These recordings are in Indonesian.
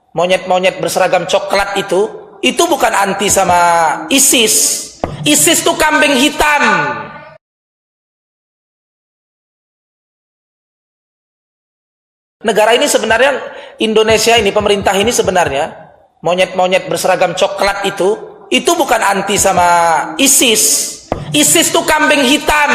Monyet-monyet berseragam coklat itu bukan anti sama ISIS. ISIS itu kambing hitam. Negara ini sebenarnya, Indonesia ini, pemerintah ini sebenarnya, monyet-monyet berseragam coklat itu bukan anti sama ISIS. ISIS itu kambing hitam.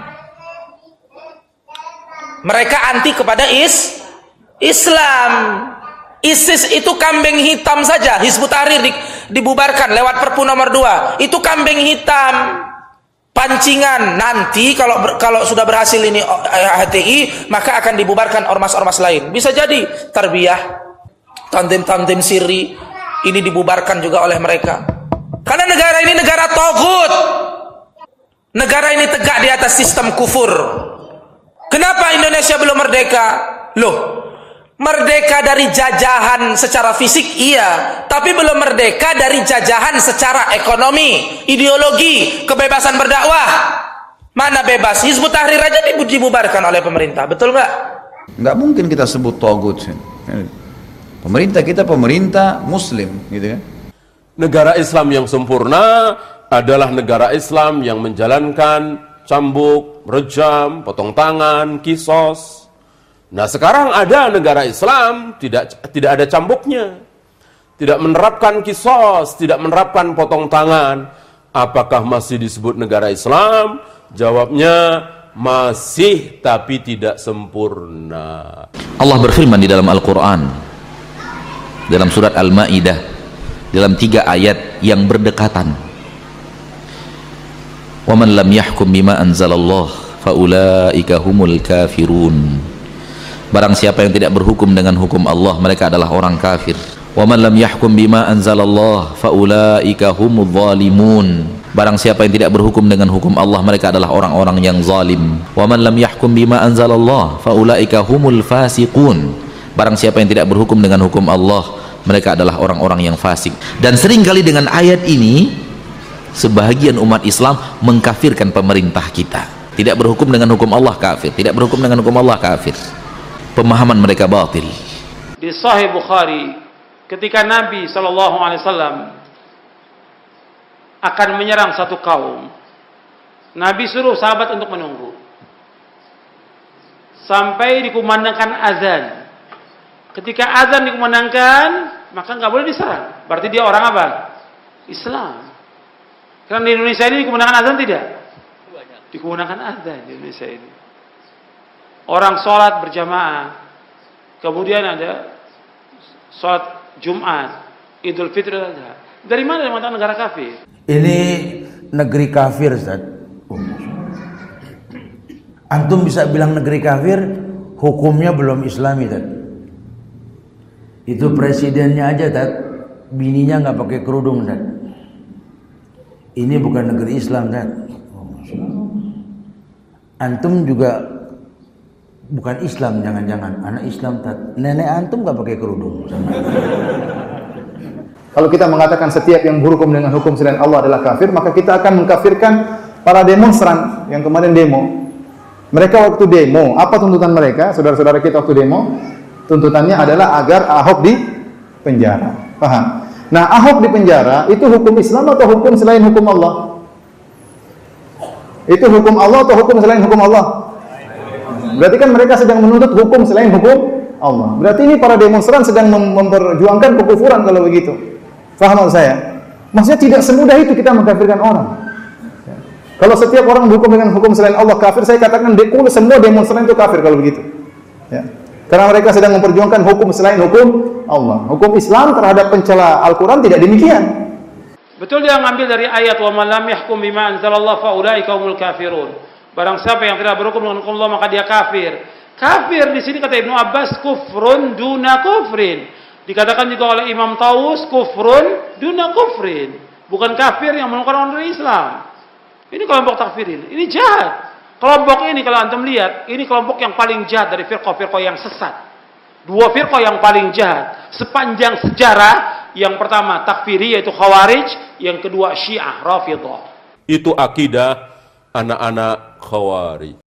Mereka anti kepada Islam. ISIS itu kambing hitam saja. Hizbut Tahrir dibubarkan lewat Perpu nomor 2. Itu kambing hitam. Pancingan. Nanti kalau sudah berhasil ini HTI, maka akan dibubarkan ormas-ormas lain. Bisa jadi Tarbiyah, Tanzim Sirri, ini dibubarkan juga oleh mereka. Karena negara ini negara togut. Negara ini tegak di atas sistem kufur. Kenapa Indonesia belum merdeka? Loh, merdeka dari jajahan secara fisik iya, tapi belum merdeka dari jajahan secara ekonomi, ideologi, kebebasan berdakwah. Mana bebas? Hizbut Tahrir aja dibubarkan oleh pemerintah, betul nggak? Nggak mungkin kita sebut togut. Pemerintah kita pemerintah Muslim, gitu kan? Negara Islam yang sempurna adalah negara Islam yang menjalankan cambuk, rejam, potong tangan, kisos. Nah, sekarang ada negara Islam tidak ada cambuknya, tidak menerapkan kisos, tidak menerapkan potong tangan. Apakah masih disebut negara Islam? Jawabnya masih, tapi tidak sempurna. Allah berfirman di dalam Al-Quran, dalam surat Al-Ma'idah, dalam 3 ayat yang berdekatan. وَمَنْ لَمْ يَحْكُمْ بِمَا أَنْزَلَ اللَّهُ فَأُولَئِكَ هُمُ الْكَافِرُونَ. Barang siapa yang tidak berhukum dengan hukum Allah, mereka adalah orang kafir. وَمَنْ لَمْ يَحْكُمْ بِمَا أَنْزَلَ اللَّهُ فَأُولَئِكَ هُمُ الظَّالِمُونَ. Barang siapa yang tidak berhukum dengan hukum Allah, mereka adalah orang-orang yang zalim. وَمَنْ لَمْ يَحْكُمْ بِمَا أَنْزَلَ اللَّهُ فَأُولَئِكَ هُمُ الْفَاسِقُونَ. Barang siapa yang tidak berhukum dengan hukum Allah, mereka adalah orang-orang yang fasik. Dan seringkali dengan ayat ini sebahagian umat Islam mengkafirkan pemerintah kita. Tidak berhukum dengan hukum Allah, kafir. Tidak berhukum dengan hukum Allah, kafir. Pemahaman mereka batil. Di Sahih Bukhari, ketika Nabi SAW akan menyerang satu kaum, Nabi suruh sahabat untuk menunggu sampai dikumandangkan azan. Ketika azan dikumandangkan, maka nggak boleh diserang. Berarti dia orang apa? Islam. Karena di Indonesia ini dikumandangkan azan tidak? Dikumandangkan azan di Indonesia ini. Orang sholat berjamaah, kemudian ada sholat Jumat, Idul Fitri. Dari mana dia mengatakan negara kafir? Ini negeri kafir, Ustaz. Antum bisa bilang negeri kafir, hukumnya belum Islami, Ustaz. Itu presidennya aja, Ustaz, bininya nggak pakai kerudung, Ustaz. Ini bukan negeri Islam, Ustaz. Antum juga bukan Islam, jangan-jangan anak Islam, Ustaz. Nenek antum nggak pakai kerudung. Kalau kita mengatakan setiap yang berhukum dengan hukum selain Allah adalah kafir, maka kita akan mengkafirkan para demonstran yang kemarin demo. Mereka waktu demo, apa tuntutan mereka? Saudara-saudara kita waktu demo, tuntutannya adalah agar Ahok di penjara. Paham? Nah, Ahok di penjara itu hukum Islam atau hukum selain hukum Allah? Itu hukum Allah atau hukum selain hukum Allah? Berarti kan mereka sedang menuntut hukum selain hukum Allah. Berarti ini para demonstran sedang memperjuangkan kekufuran kalau begitu. Faham saya? Maksudnya tidak semudah itu kita mengkafirkan orang. Kalau setiap orang berhukum dengan hukum selain Allah kafir, saya katakan semua demonstran itu kafir kalau begitu. Ya. Karena mereka sedang memperjuangkan hukum selain hukum Allah. Hukum Islam terhadap pencela Al-Quran tidak demikian. Betul dia mengambil dari ayat wa man lam yahkum bima anzalallahu fa ulaika humul kafirun. Barang siapa yang tidak berhukum dengan hukum Allah maka dia kafir. Kafir di sini kata Ibnu Abbas kufrun duna kufrin. Dikatakan juga oleh Imam Taus kufrun duna kufrin. Bukan kafir yang mengeluarkan orang dari Islam. Ini kelompok takfirin. Ini jahat. Kelompok ini kalau antum lihat, ini kelompok yang paling jahat dari firqah-firqah yang sesat. Dua firqah yang paling jahat sepanjang sejarah. Yang pertama takfiri yaitu Khawarij, yang kedua Syiah Rafidhah. Itu akidah anak-anak Khawarij.